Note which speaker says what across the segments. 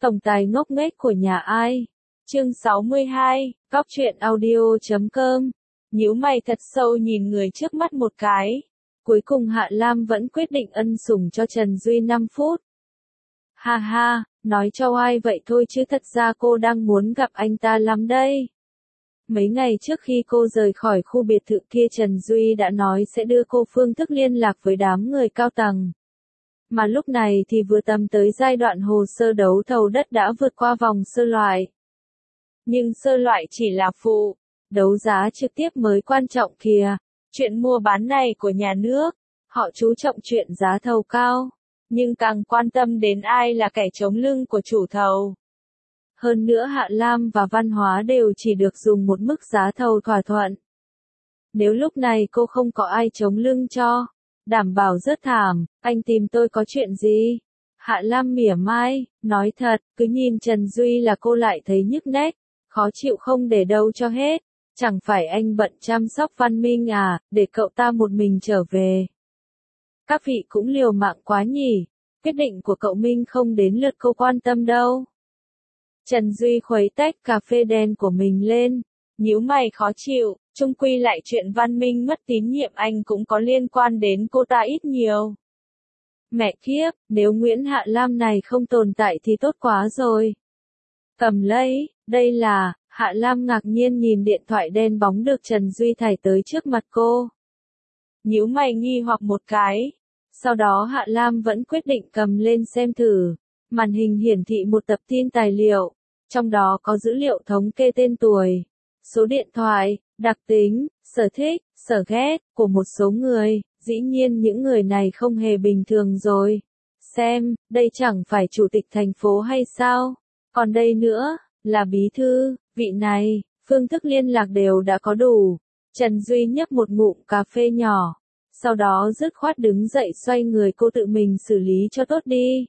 Speaker 1: Tổng tài ngốc nghếch của nhà ai? Chương 62, Góc truyện audio.com. Nhíu mày thật sâu nhìn người trước mắt một cái. Cuối cùng Hạ Lam vẫn quyết định ân sủng cho Trần Duy 5 phút. Ha ha, nói cho ai vậy thôi chứ thật ra cô đang muốn gặp anh ta lắm đây. Mấy ngày trước khi cô rời khỏi khu biệt thự kia Trần Duy đã nói sẽ đưa cô phương thức liên lạc với đám người cao tầng. Mà lúc này thì vừa tầm tới giai đoạn hồ sơ đấu thầu đất đã vượt qua vòng sơ loại. Nhưng sơ loại chỉ là phụ, đấu giá trực tiếp mới quan trọng kìa. Chuyện mua bán này của nhà nước, họ chú trọng chuyện giá thầu cao, nhưng càng quan tâm đến ai là kẻ chống lưng của chủ thầu. Hơn nữa Hạ Lam và Văn Hóa đều chỉ được dùng một mức giá thầu thỏa thuận. Nếu lúc này cô không có ai chống lưng cho, đảm bảo rất thảm, anh tìm tôi có chuyện gì? Hạ Lam mỉa mai, nói thật, cứ nhìn Trần Duy là cô lại thấy nhức nách, khó chịu không để đâu cho hết. Chẳng phải anh bận chăm sóc Văn Minh à, để cậu ta một mình trở về. Các vị cũng liều mạng quá nhỉ, quyết định của cậu Minh không đến lượt cô quan tâm đâu. Trần Duy khuấy tách cà phê đen của mình lên, nhíu mày khó chịu, chung quy lại chuyện Văn Minh mất tín nhiệm anh cũng có liên quan đến cô ta ít nhiều. Mẹ kiếp, nếu Nguyễn Hạ Lam này không tồn tại thì tốt quá rồi. Cầm lấy, đây là, Hạ Lam ngạc nhiên nhìn điện thoại đen bóng được Trần Duy thảy tới trước mặt cô. Nhíu mày nghi hoặc một cái. Sau đó Hạ Lam vẫn quyết định cầm lên xem thử. Màn hình hiển thị một tập tin tài liệu. Trong đó có dữ liệu thống kê tên tuổi, số điện thoại, đặc tính, sở thích, sở ghét của một số người. Dĩ nhiên những người này không hề bình thường rồi. Xem, đây chẳng phải chủ tịch thành phố hay sao? Còn đây nữa, là bí thư, vị này, phương thức liên lạc đều đã có đủ. Trần Duy nhấp một ngụm cà phê nhỏ. Sau đó dứt khoát đứng dậy xoay người cô tự mình xử lý cho tốt đi.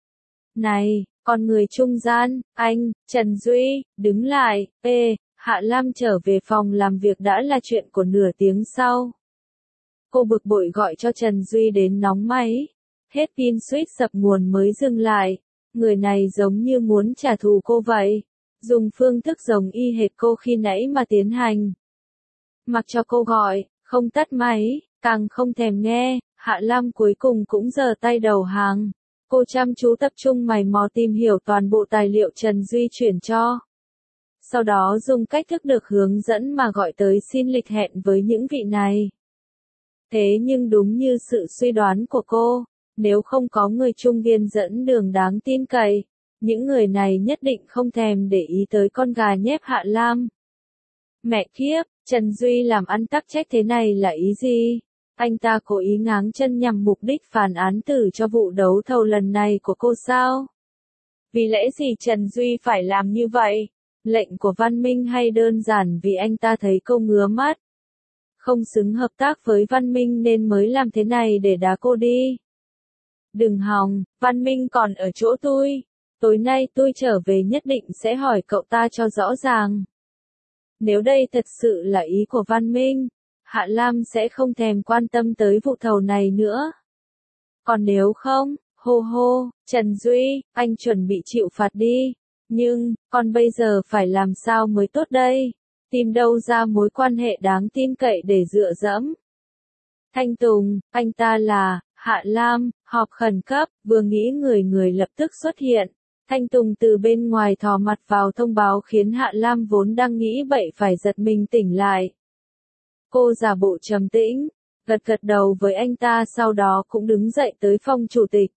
Speaker 1: Này, con người trung gian, anh, Trần Duy, đứng lại, Hạ Lam trở về phòng làm việc đã là chuyện của nửa tiếng sau. Cô bực bội gọi cho Trần Duy đến nóng máy. Hết pin suýt sập nguồn mới dừng lại. Người này giống như muốn trả thù cô vậy. Dùng phương thức giống y hệt cô khi nãy mà tiến hành. Mặc cho cô gọi, không tắt máy, càng không thèm nghe, Hạ Lam cuối cùng cũng giơ tay đầu hàng. Cô chăm chú tập trung mày mò tìm hiểu toàn bộ tài liệu Trần Duy chuyển cho. Sau đó dùng cách thức được hướng dẫn mà gọi tới xin lịch hẹn với những vị này. Thế nhưng đúng như sự suy đoán của cô, nếu không có người trung viên dẫn đường đáng tin cậy, những người này nhất định không thèm để ý tới con gà nhép Hạ Lam. Mẹ kiếp, Trần Duy làm ăn tắc trách thế này là ý gì? Anh ta cố ý ngáng chân nhằm mục đích phản án tử cho vụ đấu thầu lần này của cô sao? Vì lẽ gì Trần Duy phải làm như vậy? Lệnh của Văn Minh hay đơn giản vì anh ta thấy cô ngứa mắt? Không xứng hợp tác với Văn Minh nên mới làm thế này để đá cô đi. Đừng hòng, Văn Minh còn ở chỗ tôi. Tối nay tôi trở về nhất định sẽ hỏi cậu ta cho rõ ràng. Nếu đây thật sự là ý của Văn Minh, Hạ Lam sẽ không thèm quan tâm tới vụ thầu này nữa. Còn nếu không, hô hô, Trần Duy, anh chuẩn bị chịu phạt đi. Nhưng, còn bây giờ phải làm sao mới tốt đây? Tìm đâu ra mối quan hệ đáng tin cậy để dựa dẫm? Thanh Tùng, anh ta là Hạ Lam, họp khẩn cấp, vừa nghĩ người lập tức xuất hiện. Thanh Tùng từ bên ngoài thò mặt vào thông báo khiến Hạ Lam vốn đang nghĩ bậy phải giật mình tỉnh lại. Cô giả bộ trầm tĩnh, gật đầu với anh ta sau đó cũng đứng dậy tới phòng chủ tịch.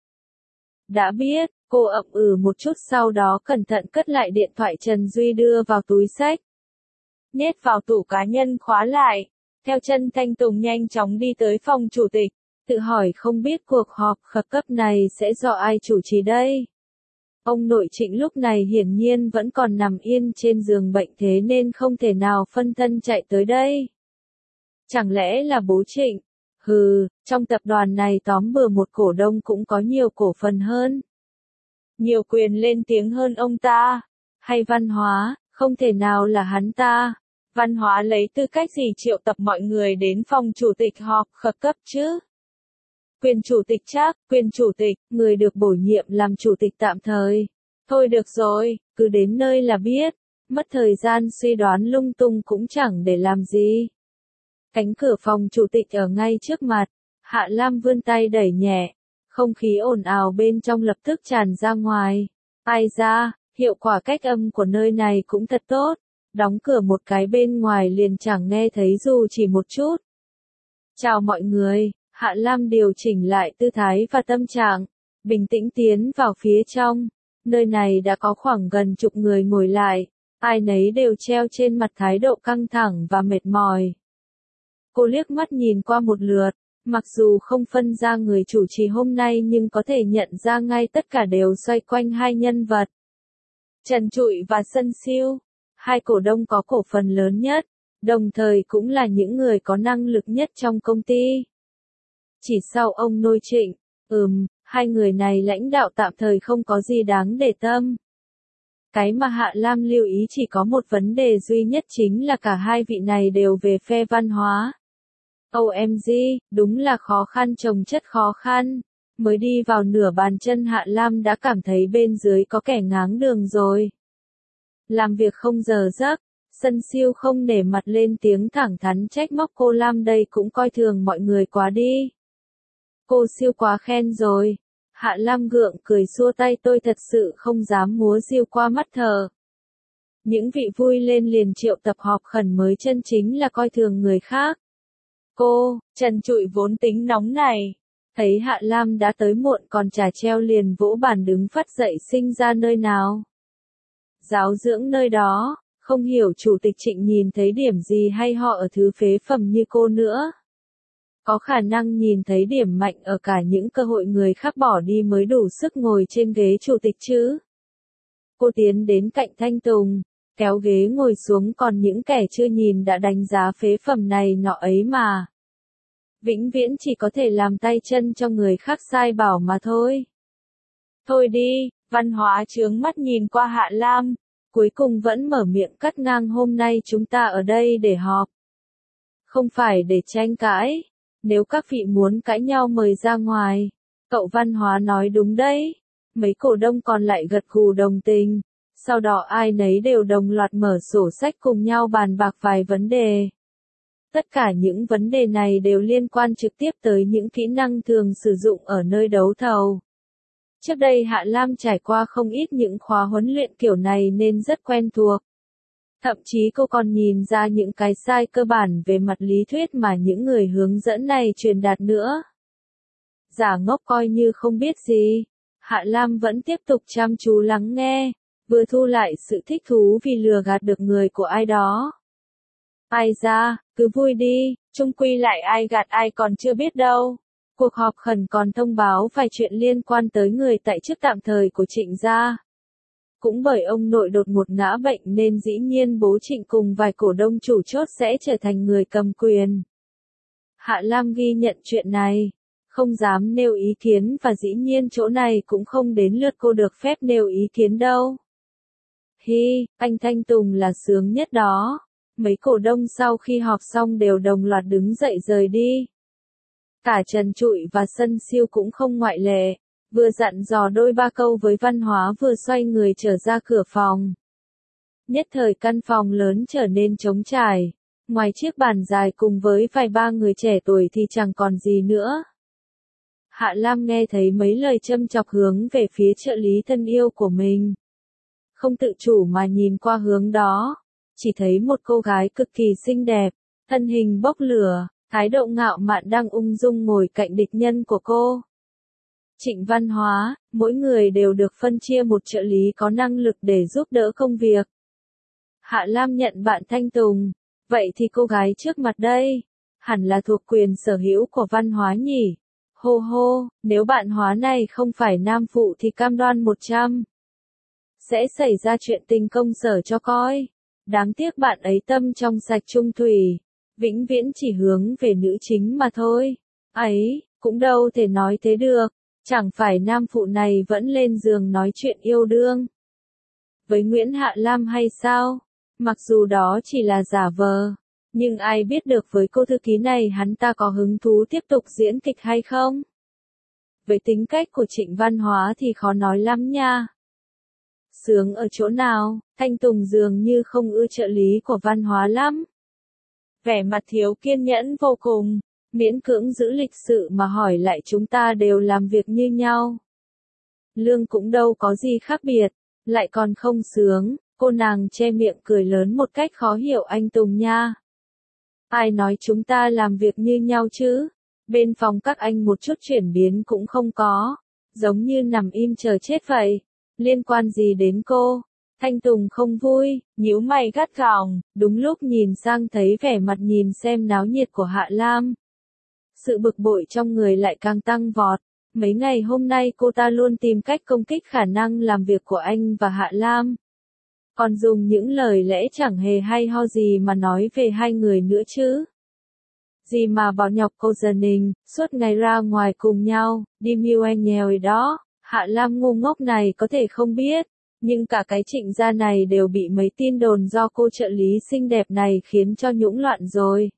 Speaker 1: Đã biết, cô ậm một chút sau đó cẩn thận cất lại điện thoại Trần Duy đưa vào túi xách. Nhét vào tủ cá nhân khóa lại. Theo chân Thanh Tùng nhanh chóng đi tới phòng chủ tịch, tự hỏi không biết cuộc họp khẩn cấp này sẽ do ai chủ trì đây. Ông nội Trịnh lúc này hiển nhiên vẫn còn nằm yên trên giường bệnh thế nên không thể nào phân thân chạy tới đây. Chẳng lẽ là bố Trịnh? Trong tập đoàn này tóm bừa một cổ đông cũng có nhiều cổ phần hơn. Nhiều quyền lên tiếng hơn ông ta. Hay Văn Hóa, không thể nào là hắn ta. Văn Hóa lấy tư cách gì triệu tập mọi người đến phòng chủ tịch họp khẩn cấp chứ? Quyền chủ tịch chắc, quyền chủ tịch, người được bổ nhiệm làm chủ tịch tạm thời. Thôi được rồi, cứ đến nơi là biết, mất thời gian suy đoán lung tung cũng chẳng để làm gì. Cánh cửa phòng chủ tịch ở ngay trước mặt, Hạ Lam vươn tay đẩy nhẹ, không khí ồn ào bên trong lập tức tràn ra ngoài. Ai ra, hiệu quả cách âm của nơi này cũng thật tốt, đóng cửa một cái bên ngoài liền chẳng nghe thấy dù chỉ một chút. Chào mọi người, Hạ Lam điều chỉnh lại tư thái và tâm trạng, bình tĩnh tiến vào phía trong. Nơi này đã có khoảng gần chục người ngồi lại, ai nấy đều treo trên mặt thái độ căng thẳng và mệt mỏi. Cô liếc mắt nhìn qua một lượt, mặc dù không phân ra người chủ trì hôm nay nhưng có thể nhận ra ngay tất cả đều xoay quanh hai nhân vật. Trần Trụi và Sân Siêu, hai cổ đông có cổ phần lớn nhất, đồng thời cũng là những người có năng lực nhất trong công ty. Chỉ sau ông Nôi Trịnh, hai người này lãnh đạo tạm thời không có gì đáng để tâm. Cái mà Hạ Lam lưu ý chỉ có một vấn đề duy nhất chính là cả hai vị này đều về phe văn hóa. OMG, đúng là khó khăn chồng chất khó khăn. Mới đi vào nửa bàn chân Hạ Lam đã cảm thấy bên dưới có kẻ ngáng đường rồi. Làm việc không giờ giấc, Sân Siêu không nể mặt lên tiếng thẳng thắn trách móc cô Lam đây cũng coi thường mọi người quá đi. Cô Siêu quá khen rồi. Hạ Lam gượng cười xua tay tôi thật sự không dám múa diêu qua mắt thờ. Những vị vui lên liền triệu tập họp khẩn mới chân chính là coi thường người khác. Cô, Trần Trụi vốn tính nóng này. Thấy Hạ Lam đã tới muộn còn chả treo liền vỗ bàn đứng phát dậy sinh ra nơi nào. Giáo dưỡng nơi đó, không hiểu chủ tịch Trịnh nhìn thấy điểm gì hay họ ở thứ phế phẩm như cô nữa. Có khả năng nhìn thấy điểm mạnh ở cả những cơ hội người khác bỏ đi mới đủ sức ngồi trên ghế chủ tịch chứ. Cô tiến đến cạnh Thanh Tùng, kéo ghế ngồi xuống còn những kẻ chưa nhìn đã đánh giá phế phẩm này nọ ấy mà. Vĩnh viễn chỉ có thể làm tay chân cho người khác sai bảo mà thôi. Thôi đi, Văn Hóa trướng mắt nhìn qua Hạ Lam, cuối cùng vẫn mở miệng cắt ngang hôm nay chúng ta ở đây để họp. Không phải để tranh cãi, nếu các vị muốn cãi nhau mời ra ngoài. Cậu Văn Hóa nói đúng đấy. Mấy cổ đông còn lại gật gù đồng tình, sau đó ai nấy đều đồng loạt mở sổ sách cùng nhau bàn bạc vài vấn đề. Tất cả những vấn đề này đều liên quan trực tiếp tới những kỹ năng thường sử dụng ở nơi đấu thầu. Trước đây Hạ Lam trải qua không ít những khóa huấn luyện kiểu này nên rất quen thuộc. Thậm chí cô còn nhìn ra những cái sai cơ bản về mặt lý thuyết mà những người hướng dẫn này truyền đạt nữa. Giả ngốc coi như không biết gì, Hạ Lam vẫn tiếp tục chăm chú lắng nghe, vừa thu lại sự thích thú vì lừa gạt được người của ai đó. Ai ra, cứ vui đi, chung quy lại ai gạt ai còn chưa biết đâu. Cuộc họp khẩn còn thông báo vài chuyện liên quan tới người tại chức tạm thời của Trịnh gia. Cũng bởi ông nội đột ngột ngã bệnh nên dĩ nhiên bố Trịnh cùng vài cổ đông chủ chốt sẽ trở thành người cầm quyền. Hạ Lam ghi nhận chuyện này, không dám nêu ý kiến và dĩ nhiên chỗ này cũng không đến lượt cô được phép nêu ý kiến đâu. Hi, anh Thanh Tùng là sướng nhất đó. Mấy cổ đông sau khi họp xong đều đồng loạt đứng dậy rời đi. Cả Trần Trụi và Sân Siêu cũng không ngoại lệ, vừa dặn dò đôi ba câu với Văn Hóa vừa xoay người trở ra cửa phòng. Nhất thời căn phòng lớn trở nên trống trải, ngoài chiếc bàn dài cùng với vài ba người trẻ tuổi thì chẳng còn gì nữa. Hạ Lam nghe thấy mấy lời châm chọc hướng về phía trợ lý thân yêu của mình. Không tự chủ mà nhìn qua hướng đó, chỉ thấy một cô gái cực kỳ xinh đẹp, thân hình bốc lửa, thái độ ngạo mạn đang ung dung ngồi cạnh địch nhân của cô. Trịnh Văn Hóa, mỗi người đều được phân chia một trợ lý có năng lực để giúp đỡ công việc. Hạ Lam nhận bạn Thanh Tùng, vậy thì cô gái trước mặt đây, hẳn là thuộc quyền sở hữu của Văn Hóa nhỉ? Hô hô, nếu bạn Hóa này không phải nam phụ thì cam đoan 100. Sẽ xảy ra chuyện tình công sở cho coi. Đáng tiếc bạn ấy tâm trong sạch trung thủy, vĩnh viễn chỉ hướng về nữ chính mà thôi. Ấy, cũng đâu thể nói thế được, chẳng phải nam phụ này vẫn lên giường nói chuyện yêu đương với Nguyễn Hạ Lam hay sao? Mặc dù đó chỉ là giả vờ, nhưng ai biết được với cô thư ký này hắn ta có hứng thú tiếp tục diễn kịch hay không? Với tính cách của Trịnh Văn Hóa thì khó nói lắm nha. Sướng ở chỗ nào? Thanh Tùng dường như không ưa trợ lý của văn hóa lắm. Vẻ mặt thiếu kiên nhẫn vô cùng, miễn cưỡng giữ lịch sự mà hỏi lại chúng ta đều làm việc như nhau. Lương cũng đâu có gì khác biệt, lại còn không sướng, cô nàng che miệng cười lớn một cách khó hiểu anh Tùng nha. Ai nói chúng ta làm việc như nhau chứ? Bên phòng các anh một chút chuyển biến cũng không có, giống như nằm im chờ chết vậy. Liên quan gì đến cô? Thanh Tùng không vui, nhíu mày gắt gỏng, đúng lúc nhìn sang thấy vẻ mặt nhìn xem náo nhiệt của Hạ Lam. Sự bực bội trong người lại càng tăng vọt. Mấy ngày hôm nay cô ta luôn tìm cách công kích khả năng làm việc của anh và Hạ Lam. Còn dùng những lời lẽ chẳng hề hay ho gì mà nói về hai người nữa chứ. Gì mà bỏ nhọc cô Giờ Ninh, suốt ngày ra ngoài cùng nhau, đi mưu anh nhèo đó. Hạ Lam ngu ngốc này có thể không biết, nhưng cả cái Trịnh gia này đều bị mấy tin đồn do cô trợ lý xinh đẹp này khiến cho nhũng loạn rồi.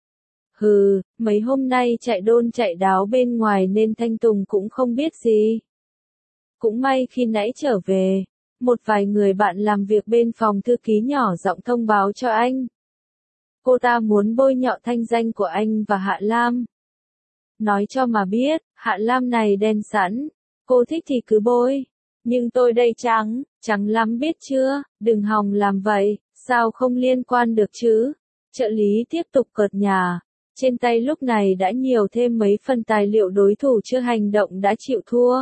Speaker 1: Hừ, mấy hôm nay chạy đôn chạy đáo bên ngoài nên Thanh Tùng cũng không biết gì. Cũng may khi nãy trở về, một vài người bạn làm việc bên phòng thư ký nhỏ giọng thông báo cho anh. Cô ta muốn bôi nhọ thanh danh của anh và Hạ Lam. Nói cho mà biết, Hạ Lam này đen sẵn, cô thích thì cứ bôi. Nhưng tôi đây trắng, trắng lắm biết chưa, đừng hòng làm vậy, sao không liên quan được chứ. Trợ lý tiếp tục cợt nhả. Trên tay lúc này đã nhiều thêm mấy phần tài liệu đối thủ chưa hành động đã chịu thua.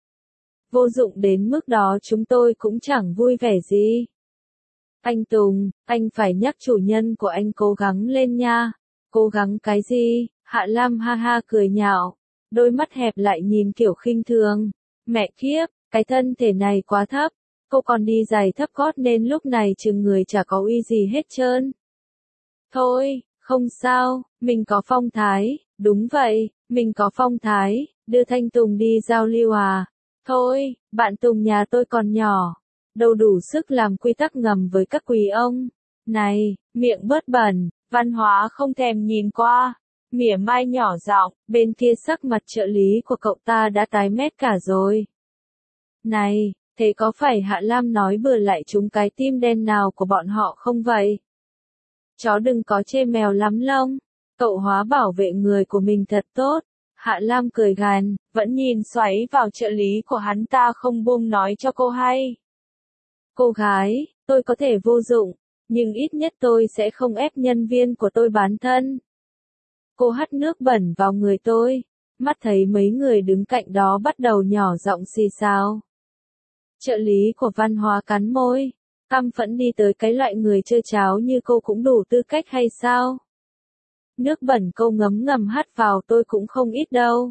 Speaker 1: Vô dụng đến mức đó chúng tôi cũng chẳng vui vẻ gì. Anh Tùng, anh phải nhắc chủ nhân của anh cố gắng lên nha. Cố gắng cái gì? Hạ Lam ha ha cười nhạo. Đôi mắt hẹp lại nhìn kiểu khinh thường. Mẹ kiếp, cái thân thể này quá thấp. Cô còn đi giày thấp gót nên lúc này chừng người chả có uy gì hết trơn. Thôi. Không sao, mình có phong thái, đúng vậy, mình có phong thái, đưa Thanh Tùng đi giao lưu à. Thôi, bạn Tùng nhà tôi còn nhỏ, đâu đủ sức làm quy tắc ngầm với các quý ông. Này, miệng bớt bẩn, văn hóa không thèm nhìn qua, mỉa mai nhỏ giọng, bên kia sắc mặt trợ lý của cậu ta đã tái mét cả rồi. Này, thế có phải Hạ Lam nói bừa lại chúng cái tim đen nào của bọn họ không vậy? Chó đừng có chê mèo lắm lông, cậu hóa bảo vệ người của mình thật tốt. Hạ Lam cười gằn, vẫn nhìn xoáy vào trợ lý của hắn ta không buông nói cho cô hay. Cô gái, tôi có thể vô dụng, nhưng ít nhất tôi sẽ không ép nhân viên của tôi bán thân. Cô hắt nước bẩn vào người tôi, mắt thấy mấy người đứng cạnh đó bắt đầu nhỏ giọng xì xào. Trợ lý của văn hóa cắn môi. Căm phẫn đi tới cái loại người chơi cháo như cô cũng đủ tư cách hay sao? Nước bẩn cô ngấm ngầm hắt vào tôi cũng không ít đâu.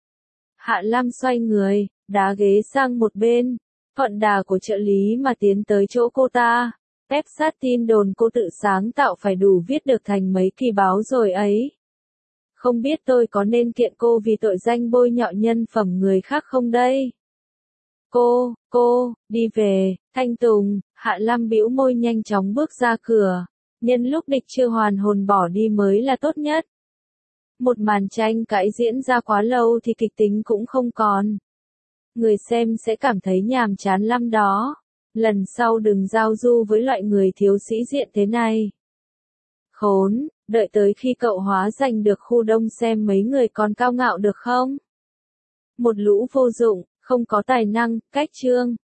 Speaker 1: Hạ Lam xoay người, đá ghế sang một bên, thuận đà của trợ lý mà tiến tới chỗ cô ta. Ép sát tin đồn cô tự sáng tạo phải đủ viết được thành mấy kỳ báo rồi ấy. Không biết tôi có nên kiện cô vì tội danh bôi nhọ nhân phẩm người khác không đây? Cô, đi về. Thanh Tùng, Hạ Lam bĩu môi nhanh chóng bước ra cửa. Nhân lúc địch chưa hoàn hồn bỏ đi mới là tốt nhất. Một màn tranh cãi diễn ra quá lâu thì kịch tính cũng không còn. Người xem sẽ cảm thấy nhàm chán lắm đó. Lần sau đừng giao du với loại người thiếu sĩ diện thế này. Khốn, đợi tới khi cậu hóa giành được khu đông xem mấy người còn cao ngạo được không? Một lũ vô dụng, không có tài năng, cách chương.